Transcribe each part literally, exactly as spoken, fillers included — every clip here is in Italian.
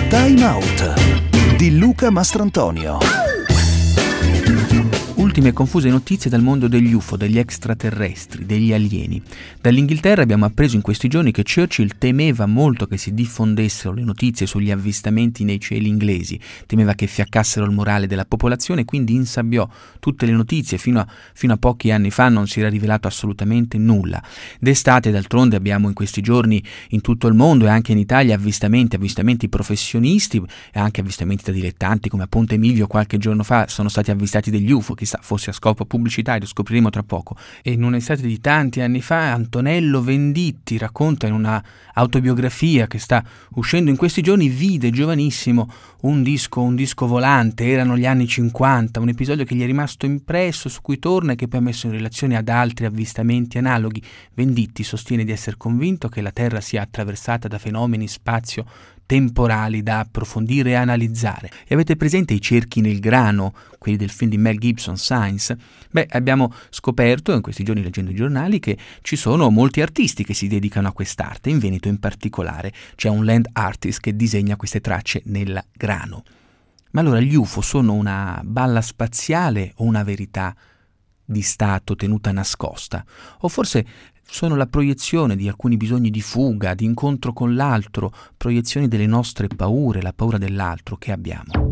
Time Out di Luca Mastrantonio. Ultime confuse notizie dal mondo degli U F O, degli extraterrestri, degli alieni. Dall'Inghilterra abbiamo appreso in questi giorni che Churchill temeva molto che si diffondessero le notizie sugli avvistamenti nei cieli inglesi, temeva che fiaccassero il morale della popolazione e quindi insabbiò tutte le notizie. Fino a, fino a pochi anni fa non si era rivelato assolutamente nulla. D'estate, d'altronde, abbiamo in questi giorni in tutto il mondo e anche in Italia avvistamenti, avvistamenti professionisti e anche avvistamenti da dilettanti, come a Ponte Milvio qualche giorno fa sono stati avvistati degli U F O, chissà fosse a scopo pubblicitario, scopriremo tra poco. E in un'estate di tanti anni fa Antonello Venditti racconta in una autobiografia che sta uscendo in questi giorni, vide giovanissimo un disco, un disco volante, erano gli anni cinquanta, un episodio che gli è rimasto impresso, su cui torna e che poi ha messo in relazione ad altri avvistamenti analoghi. Venditti sostiene di essere convinto che la Terra sia attraversata da fenomeni spazio temporali da approfondire e analizzare. E avete presente i cerchi nel grano, quelli del film di Mel Gibson, Signs? Beh, abbiamo scoperto in questi giorni, leggendo i giornali, che ci sono molti artisti che si dedicano a quest'arte, in Veneto in particolare c'è un land artist che disegna queste tracce nel grano. Ma allora gli U F O sono una balla spaziale o una verità di Stato tenuta nascosta? O forse sono la proiezione di alcuni bisogni di fuga, di incontro con l'altro, proiezioni delle nostre paure, la paura dell'altro che abbiamo?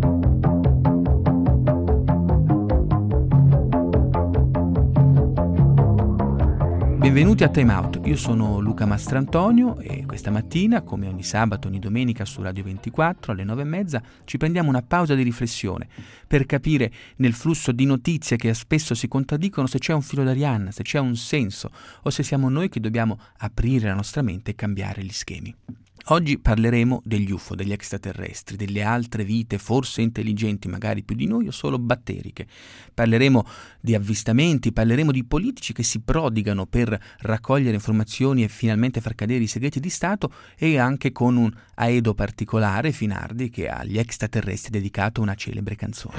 Benvenuti a Time Out, io sono Luca Mastrantonio e questa mattina, come ogni sabato, ogni domenica su Radio ventiquattro alle nove e mezza, ci prendiamo una pausa di riflessione per capire nel flusso di notizie che spesso si contraddicono se c'è un filo d'Arianna, se c'è un senso o se siamo noi che dobbiamo aprire la nostra mente e cambiare gli schemi. Oggi parleremo degli U F O, degli extraterrestri, delle altre vite forse intelligenti, magari più di noi o solo batteriche. Parleremo di avvistamenti, parleremo di politici che si prodigano per raccogliere informazioni e finalmente far cadere i segreti di Stato, e anche con un aedo particolare, Finardi, che ha agli extraterrestri dedicato una celebre canzone.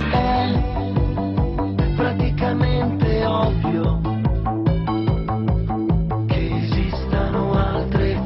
È praticamente ovvio che esistano altre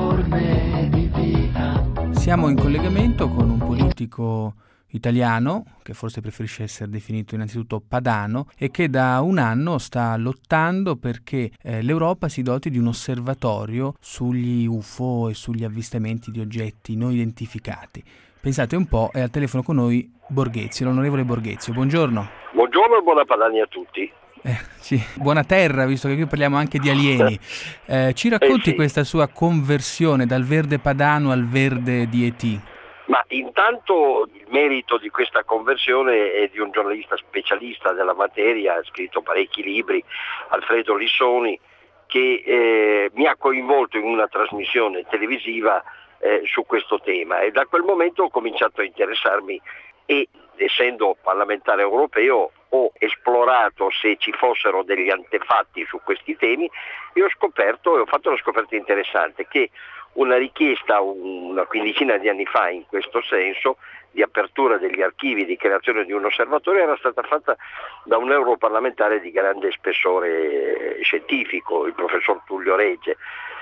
forme di vita. Siamo in collegamento con un politico italiano, che forse preferisce essere definito innanzitutto padano, e che da un anno sta lottando perché eh, l'Europa si doti di un osservatorio sugli U F O e sugli avvistamenti di oggetti non identificati. Pensate un po', è al telefono con noi Borghezio, l'onorevole Borghezio. Buongiorno. Buongiorno e buona Padani a tutti. Eh, sì, buona terra, visto che qui parliamo anche di alieni. Eh, ci racconti eh sì. questa sua conversione dal verde padano al verde di E T? Ma intanto il merito di questa conversione è di un giornalista specialista della materia, ha scritto parecchi libri, Alfredo Lissoni, che eh, mi ha coinvolto in una trasmissione televisiva eh, su questo tema, e da quel momento ho cominciato a interessarmi e, essendo parlamentare europeo, ho esplorato se ci fossero degli antefatti su questi temi e ho scoperto, e ho fatto una scoperta interessante, che una richiesta una quindicina di anni fa in questo senso, di apertura degli archivi, di creazione di un osservatorio, era stata fatta da un europarlamentare di grande spessore scientifico, il professor Tullio Regge.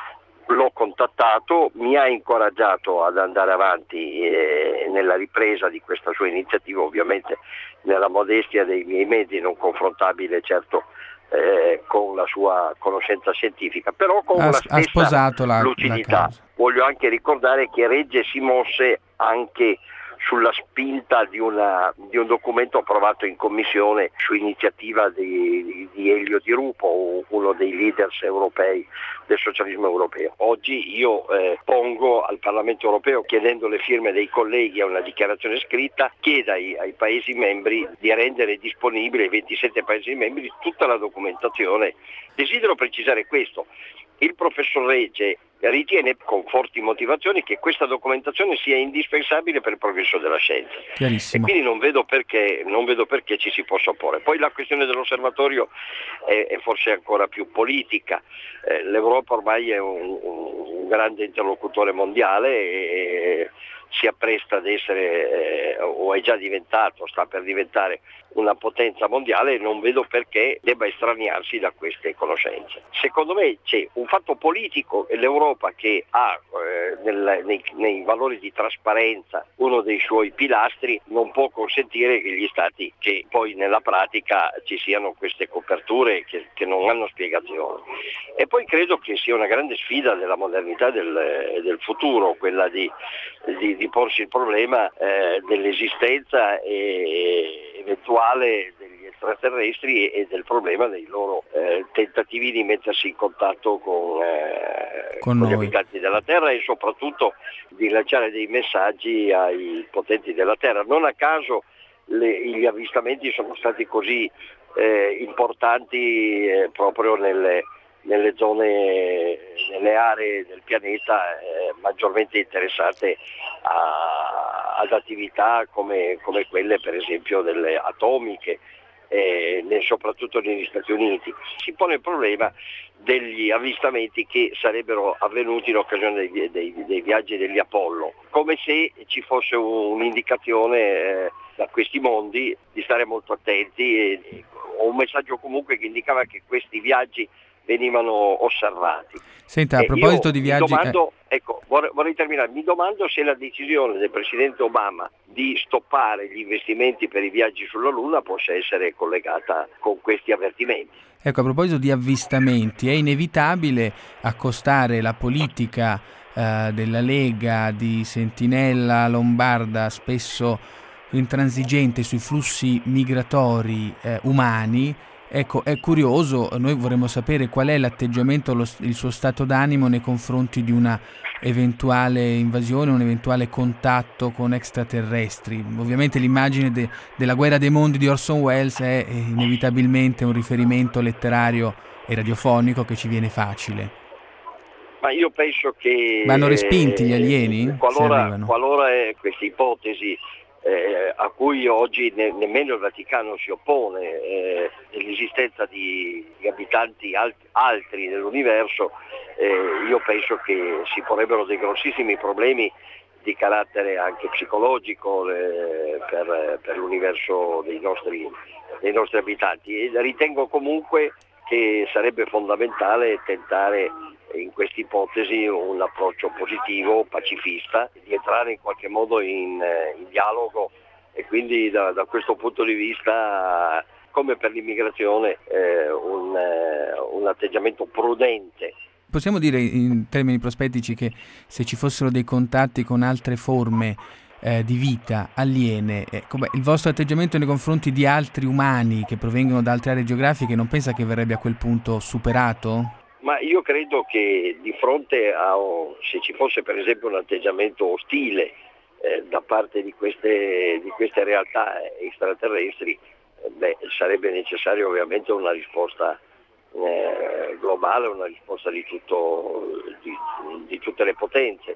L'ho contattato, mi ha incoraggiato ad andare avanti eh, nella ripresa di questa sua iniziativa, ovviamente nella modestia dei miei mezzi, non confrontabile certo eh, con la sua conoscenza scientifica, però con ha, la stessa ha sposato la, lucidità. la Voglio anche ricordare che Regge si mosse anche sulla spinta di, una, di un documento approvato in commissione su iniziativa di, di Elio Di Rupo, uno dei leaders europei del socialismo europeo. Oggi io eh, pongo al Parlamento europeo, chiedendo le firme dei colleghi a una dichiarazione scritta, chieda ai, ai Paesi membri di rendere disponibile, ai ventisette Paesi membri, tutta la documentazione. Desidero precisare questo: il professor Regge ritiene con forti motivazioni che questa documentazione sia indispensabile per il progresso della scienza, e quindi non vedo perché non vedo perché ci si possa opporre. Poi la questione dell'osservatorio è, è forse ancora più politica. Eh, L'Europa ormai è un, un grande interlocutore mondiale e si appresta ad essere, eh, o è già diventato, sta per diventare una potenza mondiale, e non vedo perché debba estraniarsi da queste conoscenze. Secondo me c'è un fatto politico, e l'Europa che ha eh, nel, nei, nei valori di trasparenza uno dei suoi pilastri, non può consentire che gli stati, che poi nella pratica ci siano queste coperture che, che non hanno spiegazione. E poi credo che sia una grande sfida della modernità del, del futuro, quella di, di, di porsi il problema eh, dell'esistenza e eventuale degli extraterrestri e, e del problema dei loro eh, tentativi di mettersi in contatto con, eh, con, con noi. gli abitanti della Terra e soprattutto di lanciare dei messaggi ai potenti della Terra. Non a caso le, gli avvistamenti sono stati così eh, importanti eh, proprio nelle, nelle zone, nelle aree del pianeta eh, maggiormente interessate a, ad attività come, come quelle per esempio delle atomiche, eh, soprattutto negli Stati Uniti. Si pone il problema degli avvistamenti che sarebbero avvenuti in occasione dei, dei, dei viaggi degli Apollo, come se ci fosse un'indicazione eh, da questi mondi di stare molto attenti e, o un messaggio comunque che indicava che questi viaggi venivano osservati. Senta, a eh, proposito di viaggi... Mi domando, eh... ecco, vorrei, vorrei terminare, mi domando se la decisione del Presidente Obama di stoppare gli investimenti per i viaggi sulla Luna possa essere collegata con questi avvertimenti. Ecco, a proposito di avvistamenti, è inevitabile accostare la politica eh, della Lega, di Sentinella Lombarda, spesso intransigente sui flussi migratori eh, umani. Ecco, è curioso, noi vorremmo sapere qual è l'atteggiamento, lo, il suo stato d'animo nei confronti di una eventuale invasione, un eventuale contatto con extraterrestri. Ovviamente l'immagine de, della Guerra dei Mondi di Orson Welles è inevitabilmente un riferimento letterario e radiofonico che ci viene facile. Ma io penso che... Vanno respinti gli alieni? Qualora, qualora eh, questa ipotesi Eh, a cui oggi ne, nemmeno il Vaticano si oppone, eh, dell'esistenza di, di abitanti alt, altri nell'universo, eh, io penso che si porrebbero dei grossissimi problemi di carattere anche psicologico eh, per, per l'universo dei nostri, dei nostri abitanti, e ritengo comunque che sarebbe fondamentale tentare in questa ipotesi un approccio positivo, pacifista, di entrare in qualche modo in, in dialogo, e quindi da, da questo punto di vista, come per l'immigrazione, eh, un, eh, un atteggiamento prudente. Possiamo dire in termini prospettici che se ci fossero dei contatti con altre forme eh, di vita aliene, eh, come il vostro atteggiamento nei confronti di altri umani che provengono da altre aree geografiche non pensa che verrebbe a quel punto superato? Ma io credo che di fronte a, se ci fosse per esempio un atteggiamento ostile eh, da parte di queste, di queste realtà extraterrestri, eh, beh, sarebbe necessario ovviamente una risposta eh, globale, una risposta di, tutto, di, di tutte le potenze.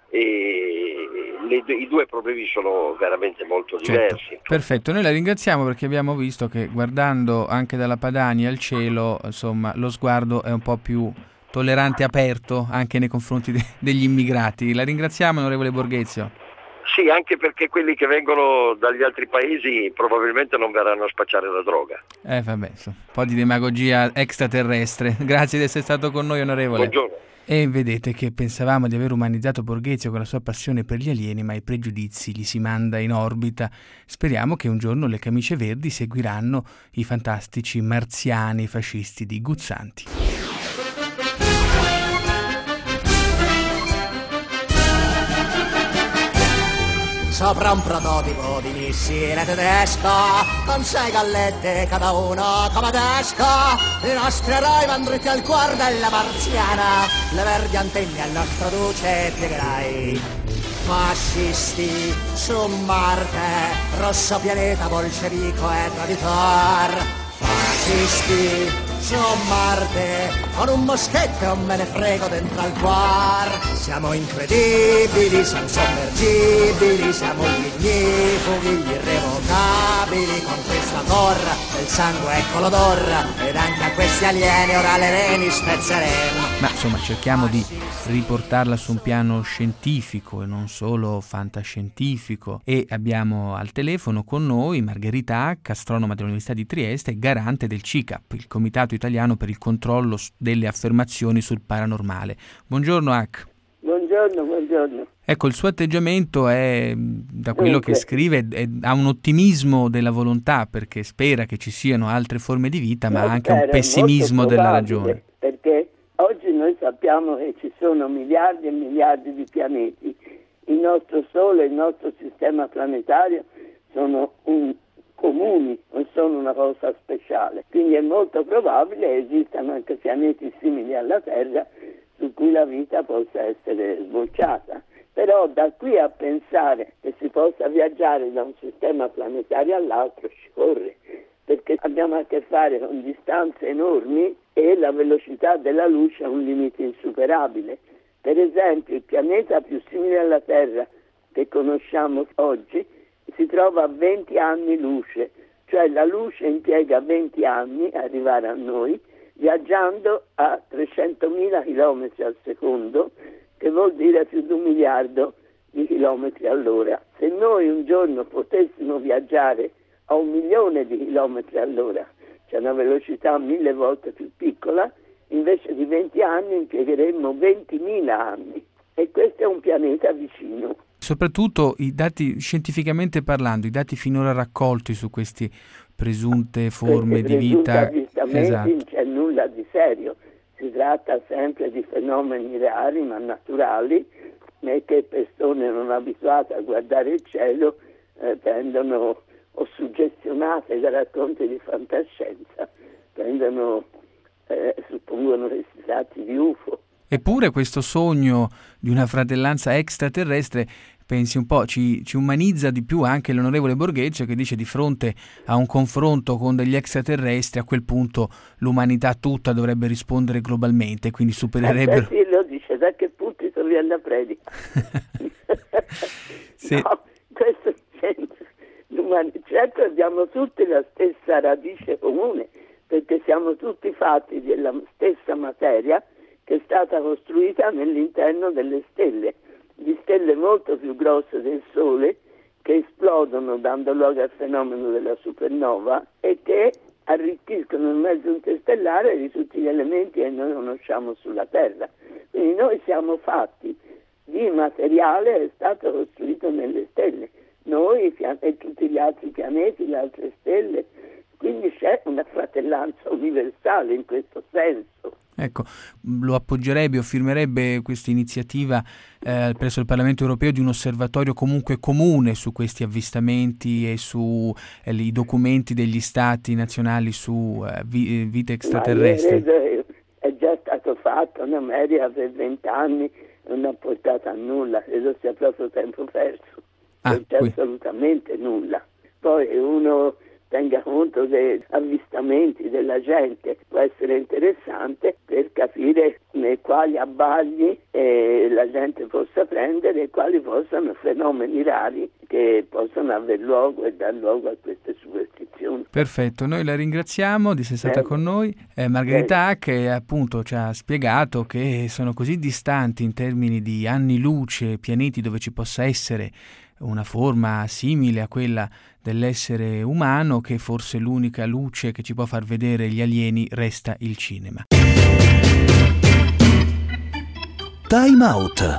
E le, i due problemi sono veramente molto diversi. Certo. Perfetto, noi la ringraziamo perché abbiamo visto che guardando anche dalla Padania al cielo, insomma, lo sguardo è un po' più tollerante e aperto anche nei confronti de- degli immigrati. La ringraziamo, onorevole Borghezio. Sì, anche perché quelli che vengono dagli altri paesi probabilmente non verranno a spacciare la droga. Eh vabbè, insomma, un po' di demagogia extraterrestre. Grazie di essere stato con noi, onorevole. Buongiorno. E vedete che pensavamo di aver umanizzato Borghezio con la sua passione per gli alieni, ma i pregiudizi gli si manda in orbita. Speriamo che un giorno le camicie verdi seguiranno i fantastici marziani fascisti di Guzzanti. Sopra un prototipo di missile tedesco, con sei gallette cada uno come desco, i nostri eroi van dritti al cuore della marziana, le verdi antenne al nostro duce piegherai. Fascisti su Marte, rosso pianeta bolscevico e traditor. Fascisti su Marte, con un moschetto e un me ne frego dentro al cuore. Siamo incredibili, siamo sommergibili, siamo gli ignifughi, gli irrevocabili, conquistator del sangue ecco l'odor, ed anche a questi alieni ora le reni spezzeremo. Ma insomma cerchiamo di riportarla su un piano scientifico e non solo fantascientifico, e abbiamo al telefono con noi Margherita Hack, astronoma dell'Università di Trieste e garante del C I C A P, il Comitato Italiano per il Controllo delle Affermazioni sul Paranormale. Buongiorno Hack. Buongiorno, buongiorno. Ecco, il suo atteggiamento è, da quello Dunque, che scrive, è- ha un ottimismo della volontà, perché spera che ci siano altre forme di vita, ma no, anche un spero, è pessimismo molto della probabile, ragione. perché oggi noi sappiamo che ci sono miliardi e miliardi di pianeti. Il nostro Sole, il nostro sistema planetario sono un, comuni, non sono una cosa speciale. Quindi è molto probabile che esistano anche pianeti simili alla Terra su cui la vita possa essere sbocciata. Però da qui a pensare che si possa viaggiare da un sistema planetario all'altro ci corre, perché abbiamo a che fare con distanze enormi e la velocità della luce è un limite insuperabile. Per esempio, il pianeta più simile alla Terra che conosciamo oggi si trova a venti anni luce, cioè la luce impiega venti anni a arrivare a noi, viaggiando a trecentomila chilometri al secondo, che vuol dire più di un miliardo di chilometri all'ora. Se noi un giorno potessimo viaggiare a un milione di chilometri all'ora, cioè una velocità mille volte più piccola, invece di venti anni impiegheremmo ventimila anni, e questo è un pianeta vicino. Soprattutto i dati, scientificamente parlando, i dati finora raccolti su queste presunte forme Questi di presunti vita. avvistamenti Esatto. non c'è nulla di serio, si tratta sempre di fenomeni rari ma naturali, e che persone non abituate a guardare il cielo eh, prendono, o suggestionate da racconti di fantascienza, prendono, eh, suppongono che si tratti di U F O. Eppure questo sogno di una fratellanza extraterrestre, pensi un po', ci, ci umanizza di più anche l'onorevole Borghezio, che dice di fronte a un confronto con degli extraterrestri, a quel punto l'umanità tutta dovrebbe rispondere globalmente, quindi supererebbero... Eh, sì, lo dice, da che punto sto via la predica? Sì. No, questo c'entra. Certo abbiamo tutti la stessa radice comune, perché siamo tutti fatti della stessa materia che è stata costruita nell'interno delle stelle, di stelle molto più grosse del Sole, che esplodono dando luogo al fenomeno della supernova e che arricchiscono il mezzo interstellare di tutti gli elementi che noi conosciamo sulla Terra. Quindi noi siamo fatti di materiale che è stato costruito nelle stelle, noi e tutti gli altri pianeti, le altre stelle, quindi c'è una fratellanza universale in questo senso. Ecco, lo appoggerebbe o firmerebbe questa iniziativa eh, presso il Parlamento europeo di un osservatorio comunque comune su questi avvistamenti e su eh, i documenti degli stati nazionali su eh, vi, vite extraterrestri? Ma io è già stato fatto in America per vent'anni, non ha portato a nulla, credo sia proprio tempo perso, Ah, non c'è qui. assolutamente nulla. Poi uno tenga conto degli avvistamenti della gente, può essere interessante per capire nei quali abbagli eh, la gente possa prendere e quali possano fenomeni rari che possono aver luogo e dar luogo a queste superstizioni. Perfetto, noi la ringraziamo di essere stata Bene. con noi. Eh, Margherita Bene. Hack appunto ci ha spiegato che sono così distanti in termini di anni luce, pianeti dove ci possa essere una forma simile a quella dell'essere umano, che forse l'unica luce che ci può far vedere gli alieni resta il cinema. Time Out.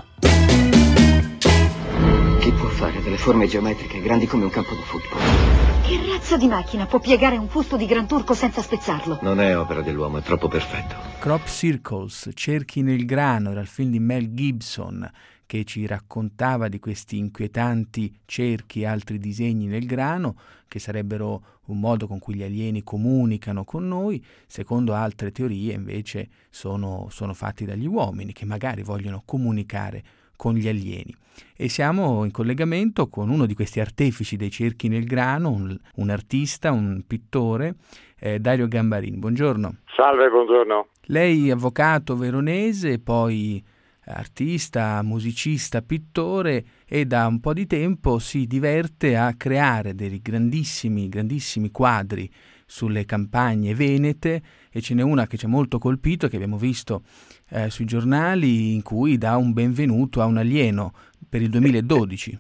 Chi può fare delle forme geometriche grandi come un campo da football? Che razza di macchina può piegare un fusto di Gran Turco senza spezzarlo? Non è opera dell'uomo, è troppo perfetto. Crop Circles, Cerchi nel grano, era il film di Mel Gibson che ci raccontava di questi inquietanti cerchi e altri disegni nel grano, che sarebbero un modo con cui gli alieni comunicano con noi. Secondo altre teorie invece sono, sono fatti dagli uomini che magari vogliono comunicare con gli alieni. E siamo in collegamento con uno di questi artefici dei cerchi nel grano, un, un artista, un pittore, eh, Dario Gambarini. Buongiorno. Salve, buongiorno. Lei avvocato veronese, poi artista, musicista, pittore, e da un po' di tempo si diverte a creare dei grandissimi, grandissimi quadri sulle campagne venete, e ce n'è una che ci ha molto colpito, che abbiamo visto eh, sui giornali, in cui dà un benvenuto a un alieno per il duemiladodici.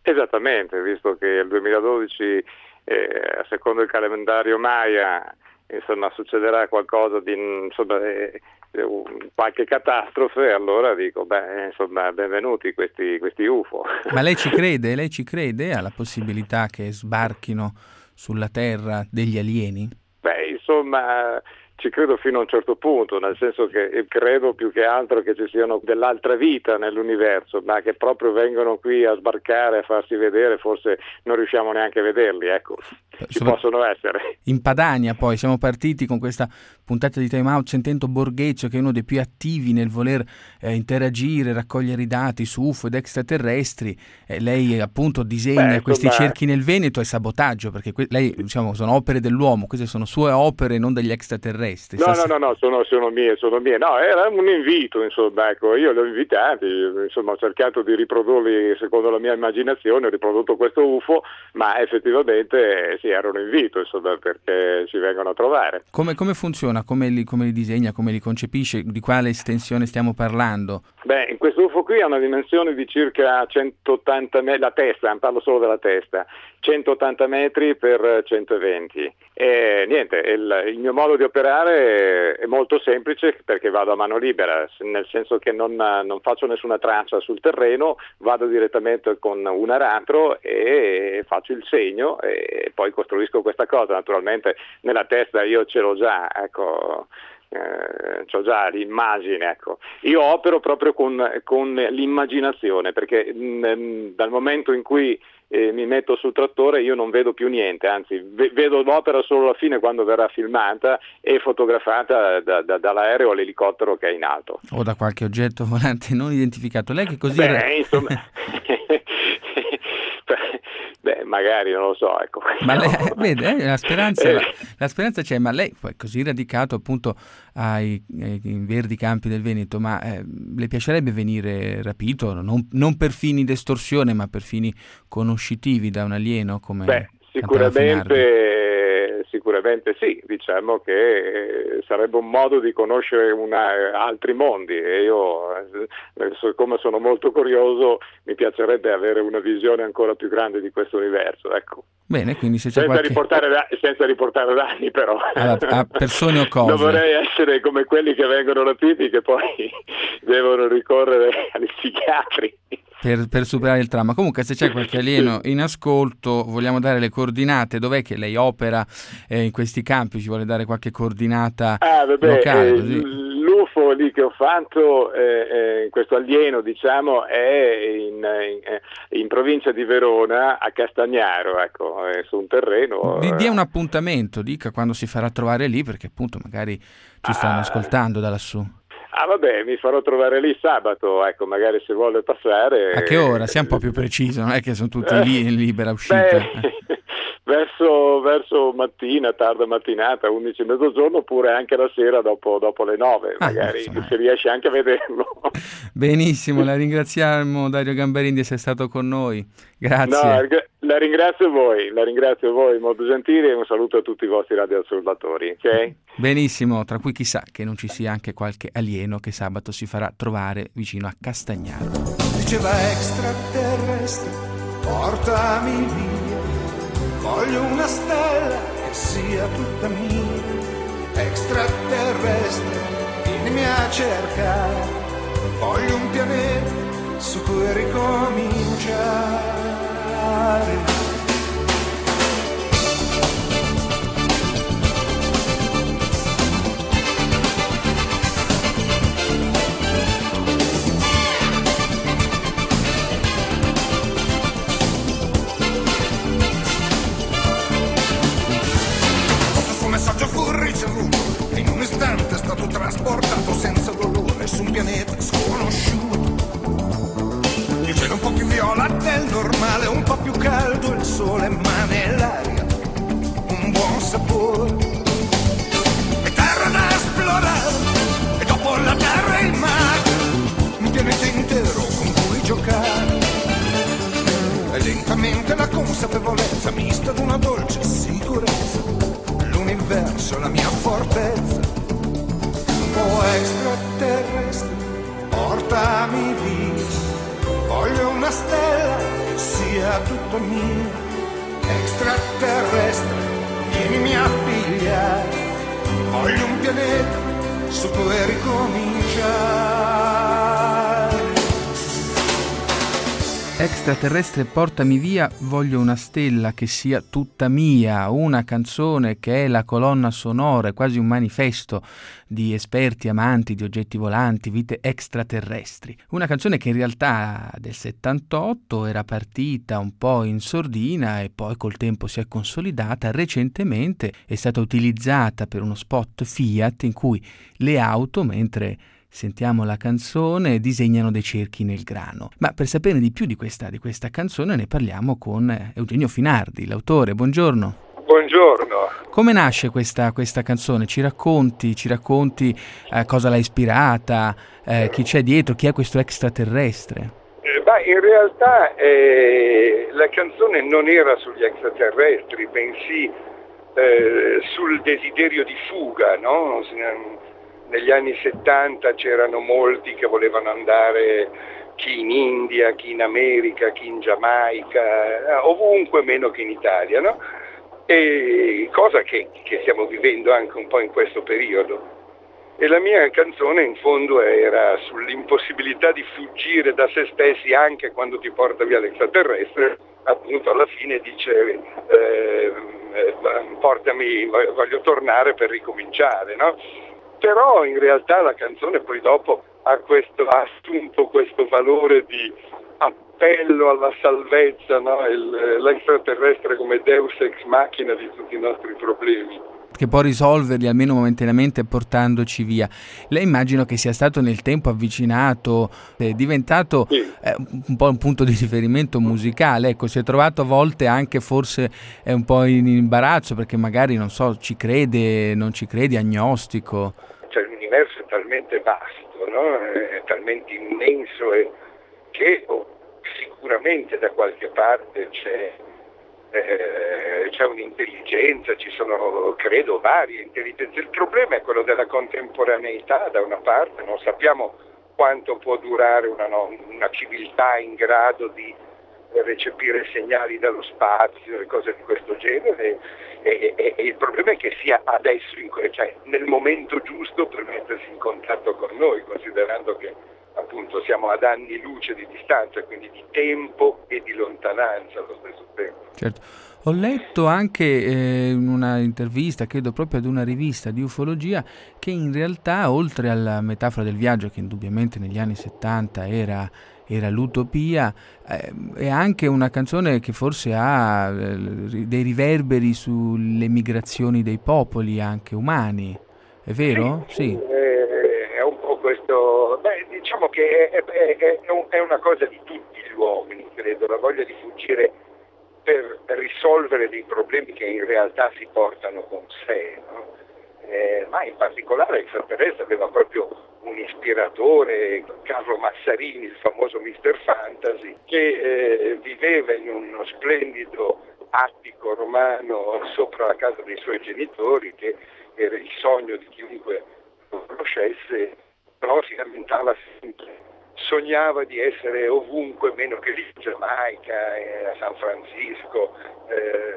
Esattamente, visto che il duemiladodici, eh, secondo il calendario Maya, insomma succederà qualcosa di insomma, eh, qualche catastrofe, allora dico beh insomma benvenuti questi, questi U F O. Ma lei ci crede? Lei ci crede alla possibilità che sbarchino sulla Terra degli alieni? Beh insomma ci credo fino a un certo punto, nel senso che credo più che altro che ci siano dell'altra vita nell'universo, ma che proprio vengono qui a sbarcare, a farsi vedere, forse non riusciamo neanche a vederli, ecco, ci Sopra... possono essere. In Padania poi siamo partiti con questa puntata di Time Out sentendo Borghezio, che è uno dei più attivi nel voler eh, interagire, raccogliere i dati su U F O ed extraterrestri, eh, lei appunto disegna Beh, questi insomma... cerchi nel Veneto e sabotaggio, perché que- lei diciamo sono opere dell'uomo, queste sono sue opere, non degli extraterrestri. No, no, no, no, sono, sono mie, sono mie. No, era un invito, insomma, ecco, io li ho invitati, insomma, ho cercato di riprodurli secondo la mia immaginazione, ho riprodotto questo U F O, ma effettivamente sì, era un invito, insomma, perché ci vengono a trovare. Come, come funziona? Come li, come li disegna? Come li concepisce? Di quale estensione stiamo parlando? Beh, in questo U F O qui ha una dimensione di circa centottanta metri, la testa, parlo solo della testa, centottanta metri per centoventi. E niente, il, il mio modo di operare è molto semplice perché vado a mano libera, nel senso che non, non faccio nessuna traccia sul terreno, vado direttamente con un aratro e faccio il segno e poi costruisco questa cosa. Naturalmente nella testa io ce l'ho già, ecco. Eh, c'ho già l'immagine, ecco. Io opero proprio con, con l'immaginazione, perché mh, dal momento in cui eh, mi metto sul trattore io non vedo più niente, anzi v- vedo l'opera solo alla fine, quando verrà filmata e fotografata da, da, dall'aereo o l'elicottero che è in alto o da qualche oggetto volante non identificato. Lei che così Beh, era... insomma Beh, magari, non lo so, ecco. Ma lei, vede, eh, la speranza la, la speranza c'è, ma lei poi così radicato appunto ai, ai verdi campi del Veneto, ma eh, le piacerebbe venire rapito, non, non per fini di estorsione, ma per fini conoscitivi da un alieno come Beh, sicuramente, sicuramente sì, diciamo che sarebbe un modo di conoscere una, altri mondi, e io, eh, come sono molto curioso, mi piacerebbe avere una visione ancora più grande di questo universo, ecco. Bene, quindi se c'è senza, qualche... riportare da, senza riportare danni però a, a persone o cose. Non vorrei essere come quelli che vengono rapiti che poi devono ricorrere agli psichiatri per, per superare il trauma. Comunque se c'è qualche alieno in ascolto vogliamo dare le coordinate, dov'è che lei opera eh, in questi campi, ci vuole dare qualche coordinata ah, vabbè, locale eh, così. L'U F O lì che ho fatto, eh, eh, questo alieno diciamo, è in, in, in provincia di Verona, a Castagnaro, ecco, è su un terreno. Di, dia un appuntamento, dica quando si farà trovare lì, perché appunto magari ci stanno ah, ascoltando da lassù. Ah vabbè, mi farò trovare lì sabato, ecco, magari se vuole passare. A che ora? Sia un po' più preciso, non è che sono tutti lì in libera uscita. Beh, verso, verso mattina, tarda mattinata, undici mezzogiorno, oppure anche la sera dopo, dopo le nove, ah, magari insomma, se riesce anche a vederlo. Benissimo, la ringraziamo Dario Gamberini di essere stato con noi. Grazie. No, la ringrazio voi, la ringrazio voi, molto gentili, e un saluto a tutti i vostri radioascoltatori, ok? Benissimo, tra cui chissà che non ci sia anche qualche alieno che sabato si farà trovare vicino a Castagnaro. Diceva extraterrestre, portami via, voglio una stella che sia tutta mia. Extraterrestre, vienimi a cercare, voglio un pianeta su cui ricominciare. E in un istante è stato trasportato senza dolore su un pianeta sconosciuto. Il cielo un po' più viola del normale, un po' più caldo il sole, ma nell'aria un buon sapore. E terra da esplorare, e dopo la terra il mare, un pianeta intero con cui giocare. E lentamente la consapevolezza mista d'una dolce sicurezza, l'universo è la mia fortezza. Oh extraterrestre, portami via, voglio una stella che sia tutto mio. Extraterrestre, vienimi a pigliare, poi in un pianeta su cui ricominciare. Extraterrestre portami via, voglio una stella che sia tutta mia, una canzone che è la colonna sonora, è quasi un manifesto di esperti amanti di oggetti volanti, vite extraterrestri. Una canzone che in realtà del settantotto era partita un po' in sordina e poi col tempo si è consolidata. Recentemente è stata utilizzata per uno spot Fiat in cui le auto, mentre sentiamo la canzone, disegnano dei cerchi nel grano. Ma per sapere di più di questa, di questa canzone ne parliamo con Eugenio Finardi, l'autore. Buongiorno. Buongiorno. Come nasce questa, questa canzone? Ci racconti, ci racconti eh, cosa l'ha ispirata, eh, chi c'è dietro, chi è questo extraterrestre? Eh, beh, in realtà eh, la canzone non era sugli extraterrestri, bensì eh, sul desiderio di fuga, no? Negli anni settanta c'erano molti che volevano andare, chi in India, chi in America, chi in Giamaica, ovunque meno che in Italia, no? E cosa che, che stiamo vivendo anche un po' in questo periodo. E la mia canzone in fondo era sull'impossibilità di fuggire da se stessi anche quando ti porta via l'extraterrestre. Appunto alla fine dice eh, eh, portami, voglio tornare per ricominciare, no? Però in realtà la canzone poi dopo ha, questo, ha assunto questo valore di appello alla salvezza, no? Il, l'extraterrestre come deus ex machina di tutti i nostri problemi, che può risolverli almeno momentaneamente portandoci via. Lei immagino che sia stato nel tempo avvicinato, è diventato sì. eh, un po' un punto di riferimento musicale, ecco, si è trovato a volte anche forse è un po' in imbarazzo perché magari, non so, ci crede, non ci crede, agnostico. Cioè l'universo è talmente vasto, no? È talmente immenso e che oh, sicuramente da qualche parte c'è Eh, c'è un'intelligenza, ci sono credo varie intelligenze. Il problema è quello della contemporaneità da una parte, non sappiamo quanto può durare una, no, una civiltà in grado di recepire segnali dallo spazio e cose di questo genere e, e, e il problema è che sia adesso, in, cioè nel momento giusto per mettersi in contatto con noi, considerando che appunto siamo ad anni luce di distanza, quindi di tempo e di lontananza allo stesso tempo. Certo. Ho letto anche eh, in una intervista, credo proprio ad una rivista di ufologia, che in realtà oltre alla metafora del viaggio, che indubbiamente negli anni settanta era, era l'utopia, eh, è anche una canzone che forse ha eh, dei riverberi sulle migrazioni dei popoli anche umani, è vero? Sì, sì. Eh, è un po' questo, beh, diciamo che è, è, è, è una cosa di tutti gli uomini, credo, la voglia di fuggire per risolvere dei problemi che in realtà si portano con sé, no? Eh, ma in particolare l'extraterrestre aveva proprio un ispiratore, Carlo Massarini, il famoso mister Fantasy, che eh, viveva in uno splendido attico romano sopra la casa dei suoi genitori, che era il sogno di chiunque lo conoscesse, però si lamentava sempre. Sognava di essere ovunque meno che lì, in Giamaica, eh, a San Francisco, eh,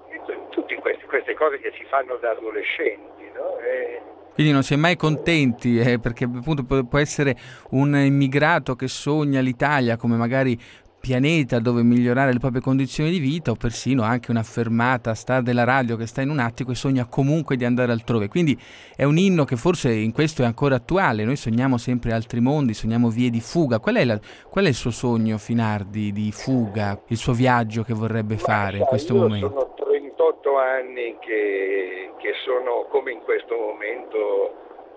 tutte queste, queste cose che si fanno da adolescenti, no? E... Quindi non si è mai contenti, eh, perché appunto può essere un immigrato che sogna l'Italia come magari pianeta dove migliorare le proprie condizioni di vita, o persino anche una fermata star della radio che sta in un attico e sogna comunque di andare altrove. Quindi è un inno che forse in questo è ancora attuale. Noi sogniamo sempre altri mondi, sogniamo vie di fuga. Qual è, la, qual è il suo sogno, Finardi, di fuga, il suo viaggio che vorrebbe fare in questo io momento? Sono trentotto anni che, che sono come in questo momento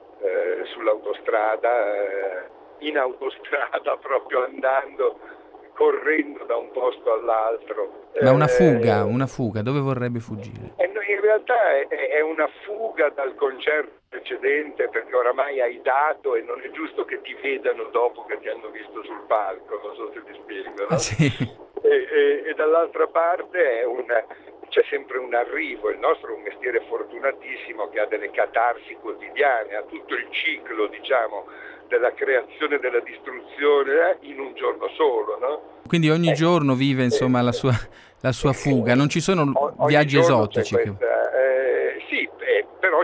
eh, sull'autostrada, eh, in autostrada proprio andando, correndo da un posto all'altro. Ma una fuga, una fuga, dove vorrebbe fuggire? Eh, in realtà è, è una fuga dal concerto precedente, perché oramai hai dato e non è giusto che ti vedano dopo che ti hanno visto sul palco, non so se ti spiego, no? Ah, sì. e, e, e dall'altra parte è una, c'è sempre un arrivo. Il nostro è un mestiere fortunatissimo che ha delle catarsi quotidiane, ha tutto il ciclo, diciamo, della creazione e della distruzione eh, in un giorno solo, no? Quindi ogni eh, giorno vive insomma eh, la sua la sua fuga, non ci sono o, viaggi esotici. Questa, eh, sì, eh, però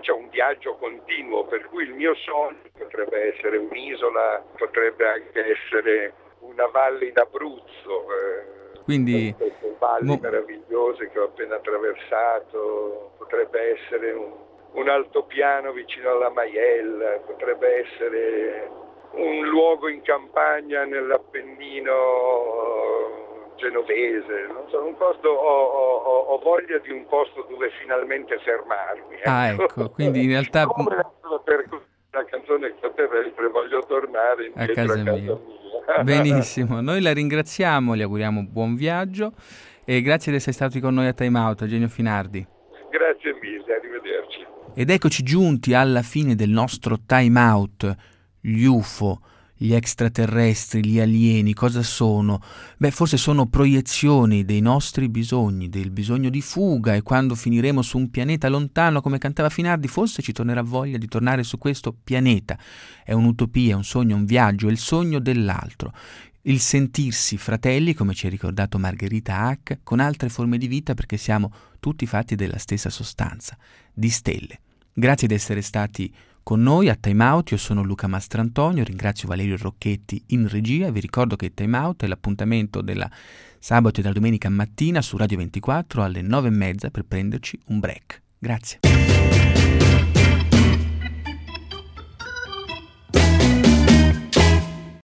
c'è un viaggio continuo, per cui il mio sogno potrebbe essere un'isola, potrebbe anche essere una valle in Abruzzo, eh, quindi queste valli mo... meravigliose che ho appena attraversato, potrebbe essere un, un altopiano vicino alla Maiella, potrebbe essere un luogo in campagna nell'Appennino genovese, non so, un posto, ho, ho, ho voglia di un posto dove finalmente fermarmi. Ecco. Ah, ecco, quindi in realtà... Come per la canzone extraterrestre voglio tornare indietro a casa, a casa mia. mia. Benissimo, noi la ringraziamo, le auguriamo buon viaggio e grazie di essere stati con noi a Time Out, Eugenio Finardi. Grazie mille, arrivederci. Ed eccoci giunti alla fine del nostro Time Out. Gli U F O, gli extraterrestri, gli alieni, cosa sono? Beh, forse sono proiezioni dei nostri bisogni, del bisogno di fuga, e quando finiremo su un pianeta lontano, come cantava Finardi, forse ci tornerà voglia di tornare su questo pianeta. È un'utopia, un sogno, un viaggio, è il sogno dell'altro. Il sentirsi fratelli, come ci ha ricordato Margherita Hack, con altre forme di vita, perché siamo tutti fatti della stessa sostanza, di stelle. Grazie di essere stati con noi a Time Out. Io sono Luca Mastrantonio, ringrazio Valerio Rocchetti in regia e vi ricordo che Time Out è l'appuntamento della sabato e della domenica mattina su Radio ventiquattro alle nove e mezza per prenderci un break. Grazie.